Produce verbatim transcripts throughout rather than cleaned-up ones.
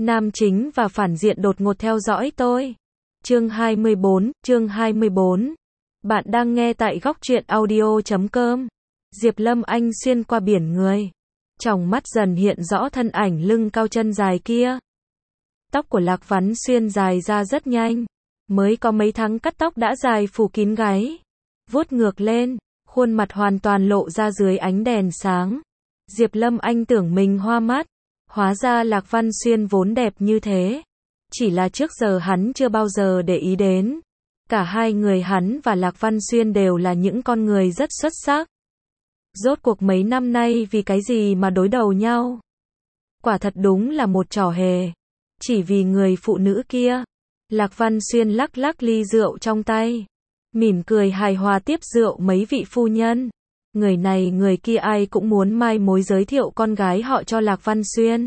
Nam chính và phản diện đột ngột theo dõi tôi. Chương hai mươi bốn, chương hai mươi bốn. Bạn đang nghe tại góc truyện audio chấm com. Diệp Lâm Anh xuyên qua biển người. Trong mắt dần hiện rõ thân ảnh lưng cao chân dài kia. Tóc của Lạc Văn Xuyên dài ra rất nhanh. Mới có mấy tháng cắt tóc đã dài phủ kín gáy. Vuốt ngược lên, khuôn mặt hoàn toàn lộ ra dưới ánh đèn sáng. Diệp Lâm Anh tưởng mình hoa mắt. Hóa ra Lạc Văn Xuyên vốn đẹp như thế. Chỉ là trước giờ hắn chưa bao giờ để ý đến. Cả hai người hắn và Lạc Văn Xuyên đều là những con người rất xuất sắc. Rốt cuộc mấy năm nay vì cái gì mà đối đầu nhau? Quả thật đúng là một trò hề. Chỉ vì người phụ nữ kia. Lạc Văn Xuyên lắc lắc ly rượu trong tay. Mỉm cười hài hòa tiếp rượu mấy vị phu nhân. Người này người kia ai cũng muốn mai mối giới thiệu con gái họ cho Lạc Văn Xuyên.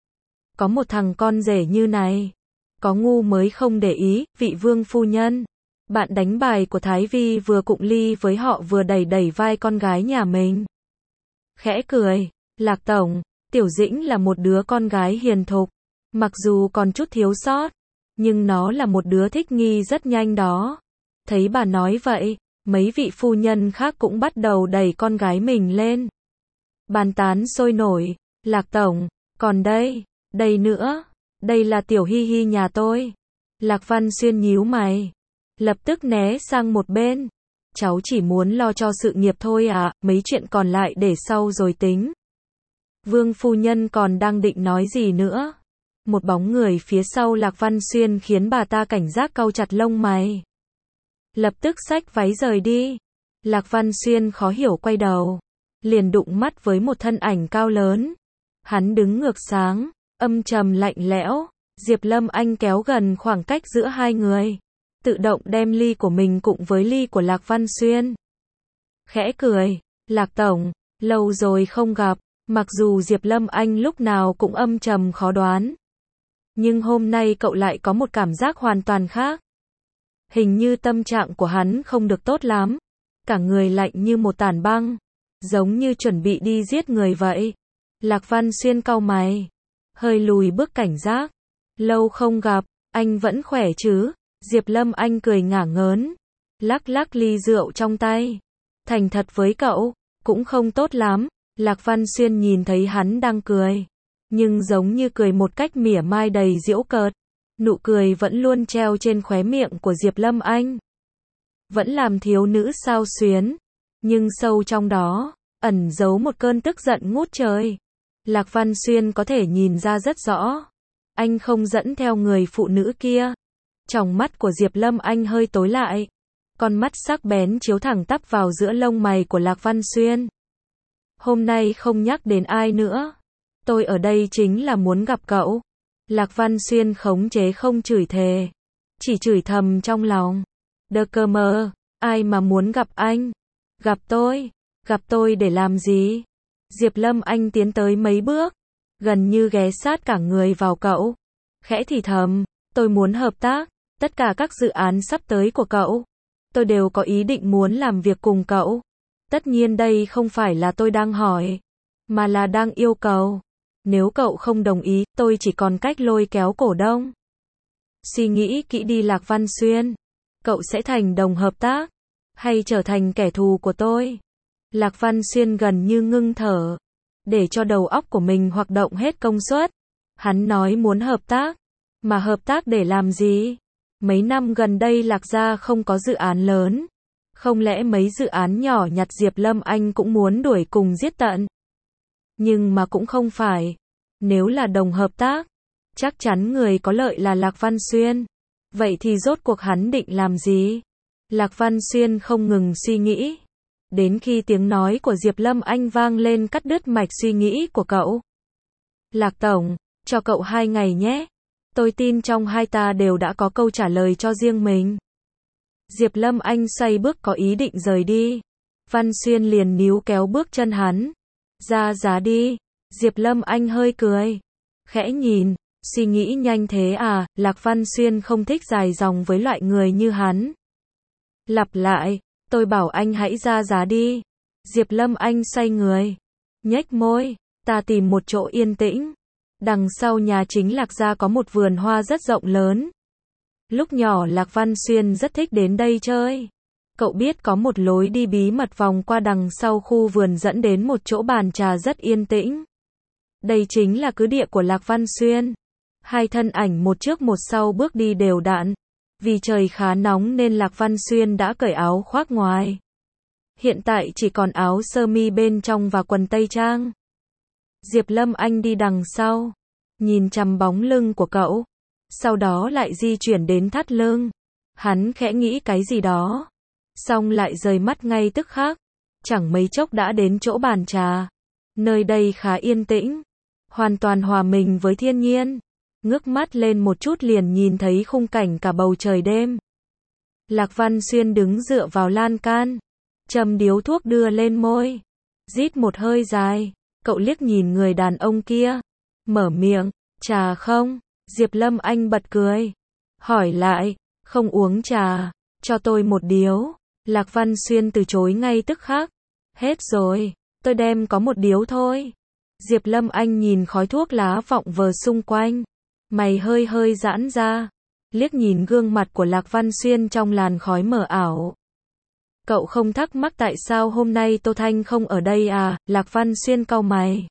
Có một thằng con rể như này. Có ngu mới không để ý, vị vương phu nhân. Bạn đánh bài của Thái Vi vừa cụng ly với họ vừa đẩy đẩy vai con gái nhà mình. Khẽ cười, Lạc Tổng, Tiểu Dĩnh là một đứa con gái hiền thục. Mặc dù còn chút thiếu sót, nhưng nó là một đứa thích nghi rất nhanh đó. Thấy bà nói vậy, mấy vị phu nhân khác cũng bắt đầu đẩy con gái mình lên. Bàn tán sôi nổi, Lạc Tổng, còn đây, đây nữa, đây là Tiểu Hi Hi nhà tôi. Lạc Văn Xuyên nhíu mày, lập tức né sang một bên. Cháu chỉ muốn lo cho sự nghiệp thôi à, mấy chuyện còn lại để sau rồi tính. Vương phu nhân còn đang định nói gì nữa. Một bóng người phía sau Lạc Văn Xuyên khiến bà ta cảnh giác cau chặt lông mày. Lập tức xách váy rời đi. Lạc Văn Xuyên khó hiểu quay đầu. Liền đụng mắt với một thân ảnh cao lớn. Hắn đứng ngược sáng, âm trầm lạnh lẽo. Diệp Lâm Anh kéo gần khoảng cách giữa hai người. Tự động đem ly của mình cùng với ly của Lạc Văn Xuyên. Khẽ cười, Lạc Tổng, lâu rồi không gặp. Mặc dù Diệp Lâm Anh lúc nào cũng âm trầm khó đoán. Nhưng hôm nay cậu lại có một cảm giác hoàn toàn khác. Hình như tâm trạng của hắn không được tốt lắm. Cả người lạnh như một tảng băng. Giống như chuẩn bị đi giết người vậy. Lạc Văn Xuyên cau mày. Hơi lùi bước cảnh giác. Lâu không gặp, anh vẫn khỏe chứ? Diệp Lâm Anh cười ngả ngớn. Lắc lắc ly rượu trong tay. Thành thật với cậu, cũng không tốt lắm. Lạc Văn Xuyên nhìn thấy hắn đang cười. Nhưng giống như cười một cách mỉa mai đầy giễu cợt. Nụ cười vẫn luôn treo trên khóe miệng của Diệp Lâm Anh. Vẫn làm thiếu nữ xao xuyến. Nhưng sâu trong đó, ẩn giấu một cơn tức giận ngút trời. Lạc Văn Xuyên có thể nhìn ra rất rõ. Anh không dẫn theo người phụ nữ kia. Tròng mắt của Diệp Lâm Anh hơi tối lại. Con mắt sắc bén chiếu thẳng tắp vào giữa lông mày của Lạc Văn Xuyên. Hôm nay không nhắc đến ai nữa. Tôi ở đây chính là muốn gặp cậu. Lạc Văn Xuyên khống chế không chửi thề. Chỉ chửi thầm trong lòng. Đơ cơ mơ, ai mà muốn gặp anh? Gặp tôi? Gặp tôi để làm gì? Diệp Lâm Anh tiến tới mấy bước. Gần như ghé sát cả người vào cậu. Khẽ thì thầm, tôi muốn hợp tác. Tất cả các dự án sắp tới của cậu. Tôi đều có ý định muốn làm việc cùng cậu. Tất nhiên đây không phải là tôi đang hỏi. Mà là đang yêu cầu. Nếu cậu không đồng ý, tôi chỉ còn cách lôi kéo cổ đông. Suy nghĩ kỹ đi Lạc Văn Xuyên. Cậu sẽ thành đồng hợp tác. Hay trở thành kẻ thù của tôi? Lạc Văn Xuyên gần như ngưng thở. Để cho đầu óc của mình hoạt động hết công suất. Hắn nói muốn hợp tác. Mà hợp tác để làm gì? Mấy năm gần đây Lạc gia không có dự án lớn. Không lẽ mấy dự án nhỏ nhặt Diệp Lâm Anh cũng muốn đuổi cùng giết tận? Nhưng mà cũng không phải. Nếu là đồng hợp tác, chắc chắn người có lợi là Lạc Văn Xuyên. Vậy thì rốt cuộc hắn định làm gì? Lạc Văn Xuyên không ngừng suy nghĩ. Đến khi tiếng nói của Diệp Lâm Anh vang lên cắt đứt mạch suy nghĩ của cậu. Lạc Tổng, cho cậu hai ngày nhé. Tôi tin trong hai ta đều đã có câu trả lời cho riêng mình. Diệp Lâm Anh xoay bước có ý định rời đi. Văn Xuyên liền níu kéo bước chân hắn. Ra giá đi. Diệp Lâm Anh hơi cười. Khẽ nhìn, suy nghĩ nhanh thế à, Lạc Văn Xuyên không thích dài dòng với loại người như hắn. Lặp lại, tôi bảo anh hãy ra giá đi. Diệp Lâm Anh xoay người. Nhếch môi, ta tìm một chỗ yên tĩnh. Đằng sau nhà chính Lạc gia có một vườn hoa rất rộng lớn. Lúc nhỏ Lạc Văn Xuyên rất thích đến đây chơi. Cậu biết có một lối đi bí mật vòng qua đằng sau khu vườn dẫn đến một chỗ bàn trà rất yên tĩnh. Đây chính là cứ địa của Lạc Văn Xuyên. Hai thân ảnh một trước một sau bước đi đều đặn. Vì trời khá nóng nên Lạc Văn Xuyên đã cởi áo khoác ngoài. Hiện tại chỉ còn áo sơ mi bên trong và quần tây trang. Diệp Lâm Anh đi đằng sau, nhìn chằm bóng lưng của cậu, sau đó lại di chuyển đến thắt lưng. Hắn khẽ nghĩ cái gì đó, xong lại rời mắt ngay tức khắc. Chẳng mấy chốc đã đến chỗ bàn trà. Nơi đây khá yên tĩnh, hoàn toàn hòa mình với thiên nhiên. Ngước mắt lên một chút liền nhìn thấy khung cảnh cả bầu trời đêm. Lạc Văn Xuyên đứng dựa vào lan can, châm điếu thuốc đưa lên môi, rít một hơi dài. Cậu liếc nhìn người đàn ông kia, mở miệng, trà không? Diệp Lâm Anh bật cười, hỏi lại, không uống trà, cho tôi một điếu. Lạc Văn Xuyên từ chối ngay tức khắc, hết rồi, tôi đem có một điếu thôi. Diệp Lâm Anh nhìn khói thuốc lá vọng vờ xung quanh, mày hơi hơi giãn ra, liếc nhìn gương mặt của Lạc Văn Xuyên trong làn khói mờ ảo. Cậu không thắc mắc tại sao hôm nay Tô Thanh không ở đây à? Lạc Văn Xuyên cau mày,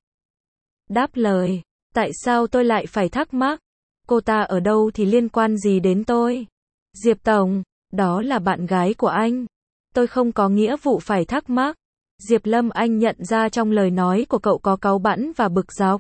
đáp lời, tại sao tôi lại phải thắc mắc? Cô ta ở đâu thì liên quan gì đến tôi? Diệp Tổng, đó là bạn gái của anh. Tôi không có nghĩa vụ phải thắc mắc. Diệp Lâm Anh nhận ra trong lời nói của cậu có cáu bẳn và bực dọc.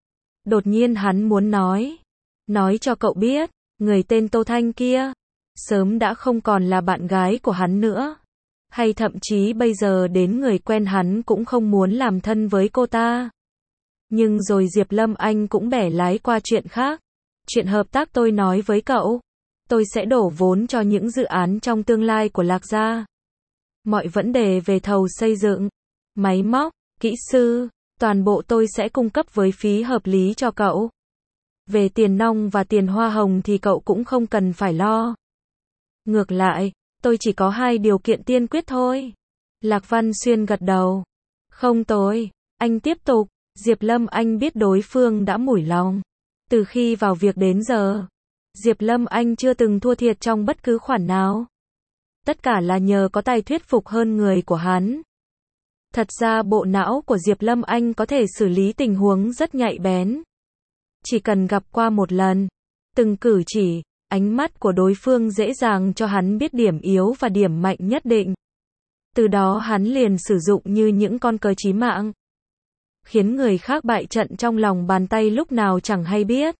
Đột nhiên hắn muốn nói, nói cho cậu biết, người tên Tô Thanh kia, sớm đã không còn là bạn gái của hắn nữa. Hay thậm chí bây giờ đến người quen hắn cũng không muốn làm thân với cô ta. Nhưng rồi Diệp Lâm Anh cũng bẻ lái qua chuyện khác. Chuyện hợp tác tôi nói với cậu, tôi sẽ đổ vốn cho những dự án trong tương lai của Lạc gia. Mọi vấn đề về thầu xây dựng, máy móc, kỹ sư, toàn bộ tôi sẽ cung cấp với phí hợp lý cho cậu. Về tiền nong và tiền hoa hồng thì cậu cũng không cần phải lo. Ngược lại, tôi chỉ có hai điều kiện tiên quyết thôi. Lạc Văn Xuyên gật đầu. Không tồi, anh tiếp tục. Diệp Lâm Anh biết đối phương đã mủi lòng. Từ khi vào việc đến giờ, Diệp Lâm Anh chưa từng thua thiệt trong bất cứ khoản nào. Tất cả là nhờ có tài thuyết phục hơn người của hắn. Thật ra bộ não của Diệp Lâm Anh có thể xử lý tình huống rất nhạy bén. Chỉ cần gặp qua một lần, từng cử chỉ, ánh mắt của đối phương dễ dàng cho hắn biết điểm yếu và điểm mạnh nhất định. Từ đó hắn liền sử dụng như những con cờ chí mạng, khiến người khác bại trận trong lòng bàn tay lúc nào chẳng hay biết.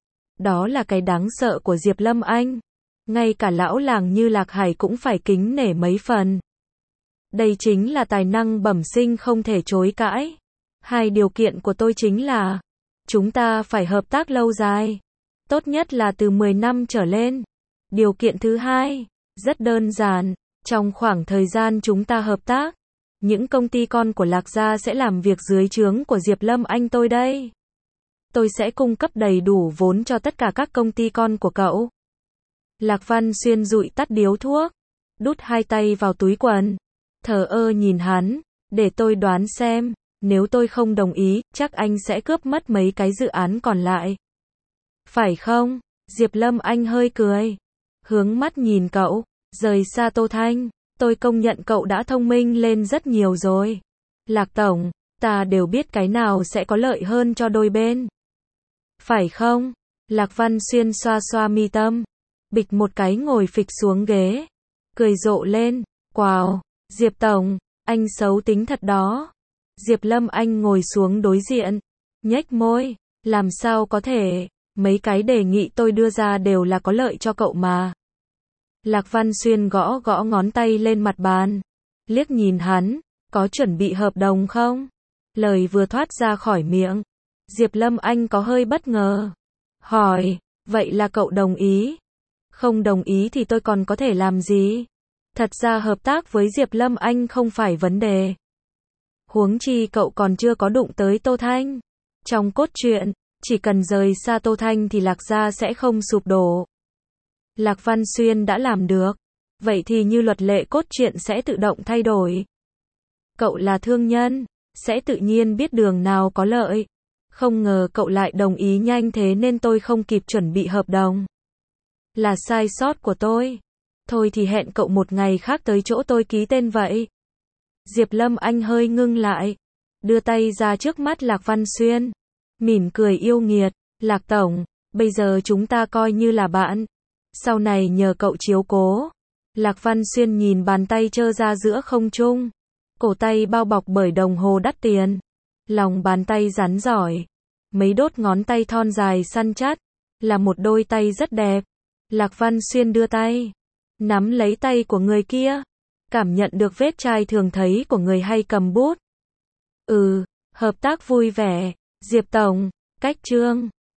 Đó là cái đáng sợ của Diệp Lâm Anh. Ngay cả lão làng như Lạc Hải cũng phải kính nể mấy phần. Đây chính là tài năng bẩm sinh không thể chối cãi. Hai điều kiện của tôi chính là, chúng ta phải hợp tác lâu dài. Tốt nhất là từ mười năm trở lên. Điều kiện thứ hai, rất đơn giản, trong khoảng thời gian chúng ta hợp tác, những công ty con của Lạc gia sẽ làm việc dưới trướng của Diệp Lâm Anh tôi đây. Tôi sẽ cung cấp đầy đủ vốn cho tất cả các công ty con của cậu. Lạc Văn Xuyên dụi tắt điếu thuốc, đút hai tay vào túi quần, thờ ơ nhìn hắn, để tôi đoán xem, nếu tôi không đồng ý, chắc anh sẽ cướp mất mấy cái dự án còn lại. Phải không? Diệp Lâm Anh hơi cười, hướng mắt nhìn cậu, rời xa Tô Thanh, tôi công nhận cậu đã thông minh lên rất nhiều rồi. Lạc Tổng, ta đều biết cái nào sẽ có lợi hơn cho đôi bên. Phải không? Lạc Văn Xuyên xoa xoa mi tâm, bịch một cái ngồi phịch xuống ghế, cười rộ lên, wow, Diệp Tổng, anh xấu tính thật đó. Diệp Lâm Anh ngồi xuống đối diện, nhếch môi, làm sao có thể, mấy cái đề nghị tôi đưa ra đều là có lợi cho cậu mà. Lạc Văn Xuyên gõ gõ ngón tay lên mặt bàn, liếc nhìn hắn, có chuẩn bị hợp đồng không? Lời vừa thoát ra khỏi miệng, Diệp Lâm Anh có hơi bất ngờ, hỏi, vậy là cậu đồng ý? Không đồng ý thì tôi còn có thể làm gì? Thật ra hợp tác với Diệp Lâm Anh không phải vấn đề. Huống chi cậu còn chưa có đụng tới Tô Thanh. Trong cốt truyện, chỉ cần rời xa Tô Thanh thì Lạc gia sẽ không sụp đổ. Lạc Văn Xuyên đã làm được. Vậy thì như luật lệ cốt truyện sẽ tự động thay đổi. Cậu là thương nhân, sẽ tự nhiên biết đường nào có lợi. Không ngờ cậu lại đồng ý nhanh thế nên tôi không kịp chuẩn bị hợp đồng. Là sai sót của tôi. Thôi thì hẹn cậu một ngày khác tới chỗ tôi ký tên vậy. Diệp Lâm Anh hơi ngưng lại, đưa tay ra trước mắt Lạc Văn Xuyên, mỉm cười yêu nghiệt, Lạc Tổng, bây giờ chúng ta coi như là bạn, sau này nhờ cậu chiếu cố. Lạc Văn Xuyên nhìn bàn tay trơ ra giữa không trung, cổ tay bao bọc bởi đồng hồ đắt tiền, lòng bàn tay rắn giỏi, mấy đốt ngón tay thon dài săn chắc, là một đôi tay rất đẹp. Lạc Văn Xuyên đưa tay, nắm lấy tay của người kia, cảm nhận được vết chai thường thấy của người hay cầm bút. Ừ, hợp tác vui vẻ, Diệp Tổng, cách Trương.